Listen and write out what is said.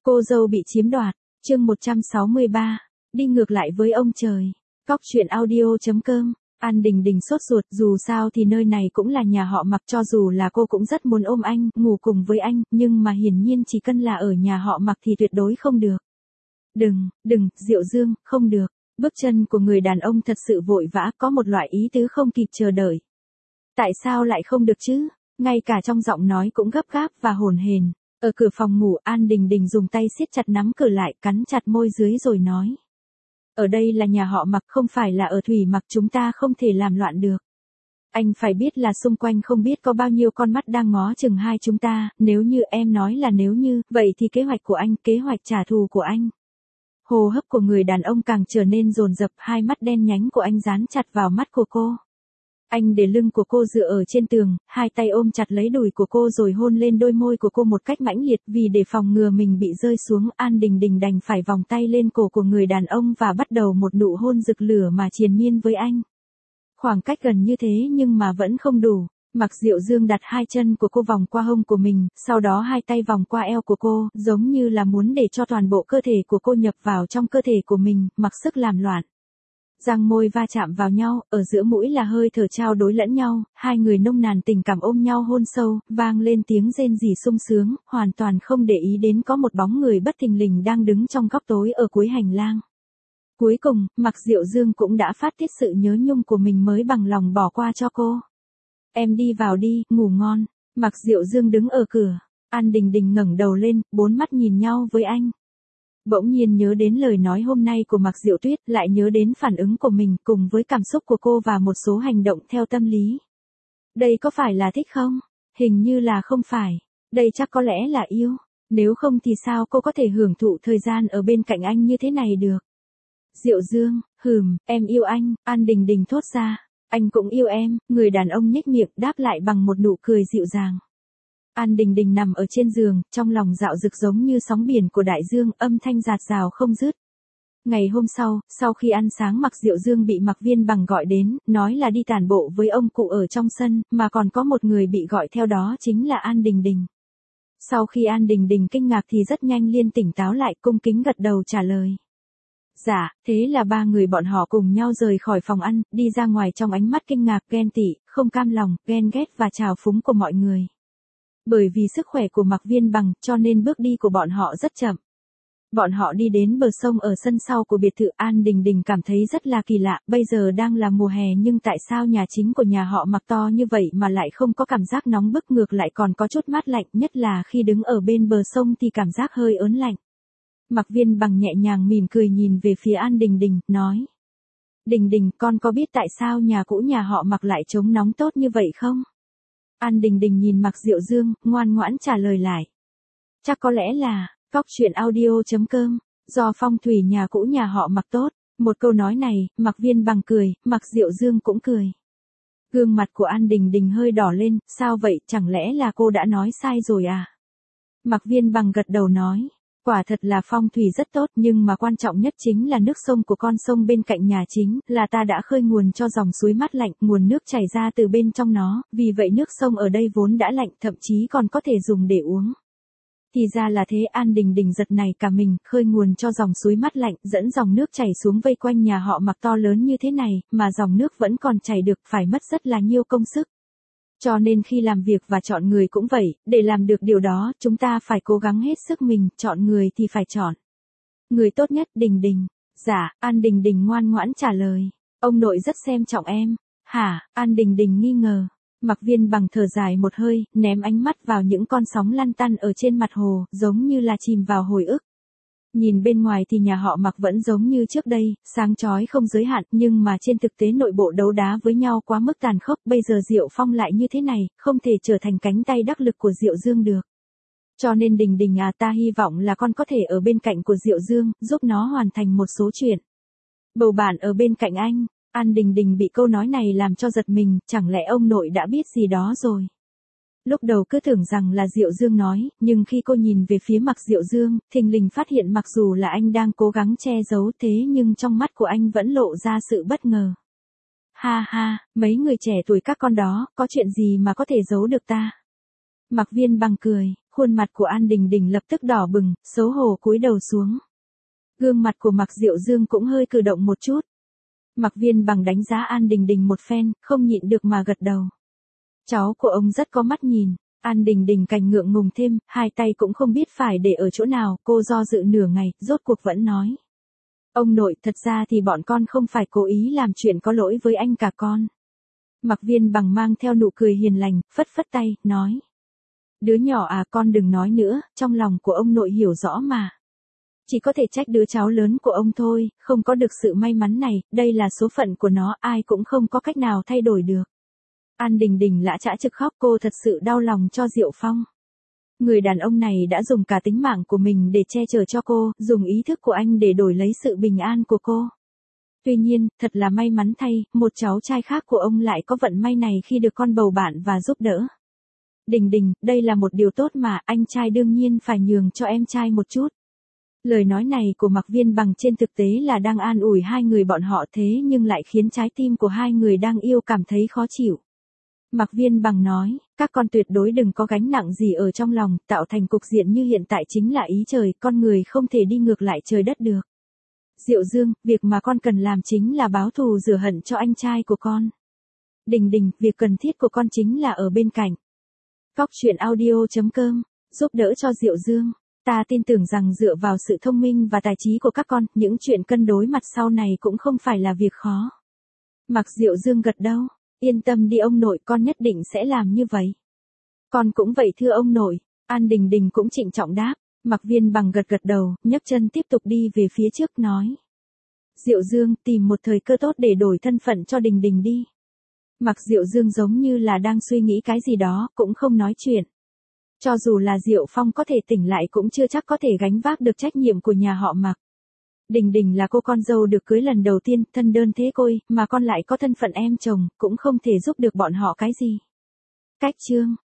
Cô dâu bị chiếm đoạt, chương 163, đi ngược lại với ông trời. Cóc truyện audio.com. An Đình Đình sốt ruột, dù sao thì nơi này cũng là nhà họ Mạc, cho dù là cô cũng rất muốn ôm anh, ngủ cùng với anh, nhưng mà hiển nhiên chỉ cần là ở nhà họ Mạc thì tuyệt đối không được. Đừng, Diệu Dương, không được. Bước chân của người đàn ông thật sự vội vã, có một loại ý tứ không kịp chờ đợi. Tại sao lại không được chứ? Ngay cả trong giọng nói cũng gấp gáp và hổn hển. Ở cửa phòng ngủ, An Đình Đình dùng tay siết chặt nắm cửa lại, cắn chặt môi dưới rồi nói. Ở đây là nhà họ Mạc, không phải là ở Thủy Mạc, chúng ta không thể làm loạn được. Anh phải biết là xung quanh không biết có bao nhiêu con mắt đang ngó chừng hai chúng ta, nếu như em nói là nếu như, vậy thì kế hoạch của anh, kế hoạch trả thù của anh. Hô hấp của người đàn ông càng trở nên dồn dập, hai mắt đen nhánh của anh dán chặt vào mắt của cô. Anh để lưng của cô dựa ở trên tường, hai tay ôm chặt lấy đùi của cô rồi hôn lên đôi môi của cô một cách mãnh liệt, vì để phòng ngừa mình bị rơi xuống, An Đình Đình đành phải vòng tay lên cổ của người đàn ông và bắt đầu một nụ hôn rực lửa mà triền miên với anh. Khoảng cách gần như thế nhưng mà vẫn không đủ. Mạc Diệu Dương đặt hai chân của cô vòng qua hông của mình, sau đó hai tay vòng qua eo của cô, giống như là muốn để cho toàn bộ cơ thể của cô nhập vào trong cơ thể của mình, mặc sức làm loạn. Răng môi va chạm vào nhau, ở giữa mũi là hơi thở trao đối lẫn nhau, hai người nông nàn tình cảm ôm nhau hôn sâu, vang lên tiếng rên rỉ sung sướng, hoàn toàn không để ý đến có một bóng người bất thình lình đang đứng trong góc tối ở cuối hành lang. Cuối cùng, Mạc Diệu Dương cũng đã phát tiết sự nhớ nhung của mình mới bằng lòng bỏ qua cho cô. Em đi vào đi, ngủ ngon. Mạc Diệu Dương đứng ở cửa. An Đình Đình ngẩng đầu lên, bốn mắt nhìn nhau với anh. Bỗng nhiên nhớ đến lời nói hôm nay của Mạc Diệu Tuyết, lại nhớ đến phản ứng của mình cùng với cảm xúc của cô và một số hành động theo tâm lý. Đây có phải là thích không? Hình như là không phải. Đây chắc có lẽ là yêu. Nếu không thì sao cô có thể hưởng thụ thời gian ở bên cạnh anh như thế này được? Diệu Dương, em yêu anh, An Đình Đình thốt ra. Anh cũng yêu em, người đàn ông nhếch miệng đáp lại bằng một nụ cười dịu dàng. An Đình Đình nằm ở trên giường, trong lòng dạo dực giống như sóng biển của đại dương, âm thanh rạt rào không dứt. Ngày hôm sau khi ăn sáng Mạc Diệu Dương bị Mạc Viên Bằng gọi đến, nói là đi tản bộ với ông cụ ở trong sân, mà còn có một người bị gọi theo đó chính là An Đình Đình. Sau khi An Đình Đình kinh ngạc thì rất nhanh liền tỉnh táo lại, cung kính gật đầu trả lời. Dạ, thế là ba người bọn họ cùng nhau rời khỏi phòng ăn, đi ra ngoài trong ánh mắt kinh ngạc, ghen tị, không cam lòng, ghen ghét và trào phúng của mọi người. Bởi vì sức khỏe của Mạc Viên Bằng, cho nên bước đi của bọn họ rất chậm. Bọn họ đi đến bờ sông ở sân sau của biệt thự. An Đình Đình cảm thấy rất là kỳ lạ, bây giờ đang là mùa hè nhưng tại sao nhà chính của nhà họ Mạc to như vậy mà lại không có cảm giác nóng bức, ngược lại còn có chút mát lạnh, nhất là khi đứng ở bên bờ sông thì cảm giác hơi ớn lạnh. Mạc Viên Bằng nhẹ nhàng mỉm cười nhìn về phía An Đình Đình, nói. Đình Đình, con có biết tại sao nhà cũ nhà họ Mạc lại chống nóng tốt như vậy không? An Đình Đình nhìn Mạc Diệu Dương, ngoan ngoãn trả lời lại. Chắc có lẽ là, cóc truyện audio.com, do phong thủy nhà cũ nhà họ Mạc tốt. Một câu nói này, Mạc Viên Bằng cười, Mạc Diệu Dương cũng cười. Gương mặt của An Đình Đình hơi đỏ lên, sao vậy, chẳng lẽ là cô đã nói sai rồi à? Mạc Viên Bằng gật đầu nói. Quả thật là phong thủy rất tốt, nhưng mà quan trọng nhất chính là nước sông của con sông bên cạnh nhà chính, là ta đã khơi nguồn cho dòng suối mát lạnh, nguồn nước chảy ra từ bên trong nó, vì vậy nước sông ở đây vốn đã lạnh, thậm chí còn có thể dùng để uống. Thì ra là thế. An Đình Đình giật nảy cả mình, khơi nguồn cho dòng suối mát lạnh, dẫn dòng nước chảy xuống vây quanh nhà họ Mạc to lớn như thế này, mà dòng nước vẫn còn chảy được, phải mất rất là nhiều công sức. Cho nên khi làm việc và chọn người cũng vậy, để làm được điều đó, chúng ta phải cố gắng hết sức mình, chọn người thì phải chọn người tốt nhất. Đình Đình. Dạ, An Đình Đình ngoan ngoãn trả lời. Ông nội rất xem trọng em. Hả? An Đình Đình nghi ngờ. Mạc Viên Bằng thở dài một hơi, ném ánh mắt vào những con sóng lăn tăn ở trên mặt hồ, giống như là chìm vào hồi ức. Nhìn bên ngoài thì nhà họ Mạc vẫn giống như trước đây, sáng chói không giới hạn, nhưng mà trên thực tế nội bộ đấu đá với nhau quá mức tàn khốc, bây giờ Diệu Phong lại như thế này, không thể trở thành cánh tay đắc lực của Diệu Dương được. Cho nên Đình Đình à, ta hy vọng là con có thể ở bên cạnh của Diệu Dương, giúp nó hoàn thành một số chuyện. Bầu bạn ở bên cạnh anh. An Đình Đình bị câu nói này làm cho giật mình, chẳng lẽ ông nội đã biết gì đó rồi. Lúc đầu cứ tưởng rằng là Diệu Dương nói, nhưng khi cô nhìn về phía Mạc Diệu Dương, thình lình phát hiện mặc dù là anh đang cố gắng che giấu thế nhưng trong mắt của anh vẫn lộ ra sự bất ngờ. Ha ha, mấy người trẻ tuổi các con đó, có chuyện gì mà có thể giấu được ta? Mạc Viên Bằng cười, Khuôn mặt của An Đình Đình lập tức đỏ bừng, xấu hổ cúi đầu xuống. Gương mặt của Mạc Diệu Dương cũng hơi cử động một chút. Mạc Viên Bằng đánh giá An Đình Đình một phen, không nhịn được mà gật đầu. Cháu của ông rất có mắt nhìn. An Đình Đình cành ngượng ngùng thêm, hai tay cũng không biết phải để ở chỗ nào, cô do dự nửa ngày, rốt cuộc vẫn nói. Ông nội, thật ra thì bọn con không phải cố ý làm chuyện có lỗi với anh cả con. Mạc Viên Bằng mang theo nụ cười hiền lành, phất phất tay, nói. Đứa nhỏ à, con đừng nói nữa, trong lòng của ông nội hiểu rõ mà. Chỉ có thể trách đứa cháu lớn của ông thôi, không có được sự may mắn này, đây là số phận của nó, ai cũng không có cách nào thay đổi được. An Đình Đình lã chã trực khóc, cô thật sự đau lòng cho Diệu Phong. Người đàn ông này đã dùng cả tính mạng của mình để che chở cho cô, dùng ý thức của anh để đổi lấy sự bình an của cô. Tuy nhiên, thật là may mắn thay, một cháu trai khác của ông lại có vận may này khi được con bầu bạn và giúp đỡ. Đình Đình, đây là một điều tốt mà, anh trai đương nhiên phải nhường cho em trai một chút. Lời nói này của Mạc Viên Bằng trên thực tế là đang an ủi hai người bọn họ, thế nhưng lại khiến trái tim của hai người đang yêu cảm thấy khó chịu. Mạc Viên Bằng nói, các con tuyệt đối đừng có gánh nặng gì ở trong lòng, tạo thành cục diện như hiện tại chính là ý trời, con người không thể đi ngược lại trời đất được. Diệu Dương, việc mà con cần làm chính là báo thù rửa hận cho anh trai của con. Đình Đình, việc cần thiết của con chính là ở bên cạnh. Cóc truyện audio.com, giúp đỡ cho Diệu Dương. Ta tin tưởng rằng dựa vào sự thông minh và tài trí của các con, những chuyện cân đối mặt sau này cũng không phải là việc khó. Mạc Diệu Dương gật đầu, yên tâm đi ông nội, con nhất định sẽ làm như vậy. Con cũng vậy thưa ông nội. An Đình Đình cũng trịnh trọng đáp. Mạc Viên Bằng gật gật đầu, nhấc chân tiếp tục đi về phía trước nói. Diệu Dương, tìm một thời cơ tốt để đổi thân phận cho Đình Đình đi. Mạc Diệu Dương giống như là đang suy nghĩ cái gì đó, cũng không nói chuyện. Cho dù là Diệu Phong có thể tỉnh lại cũng chưa chắc có thể gánh vác được trách nhiệm của nhà họ Mạc. Đình Đình là cô con dâu được cưới lần đầu tiên, thân đơn thế côi, mà con lại có thân phận em chồng, cũng không thể giúp được bọn họ cái gì. Cách chương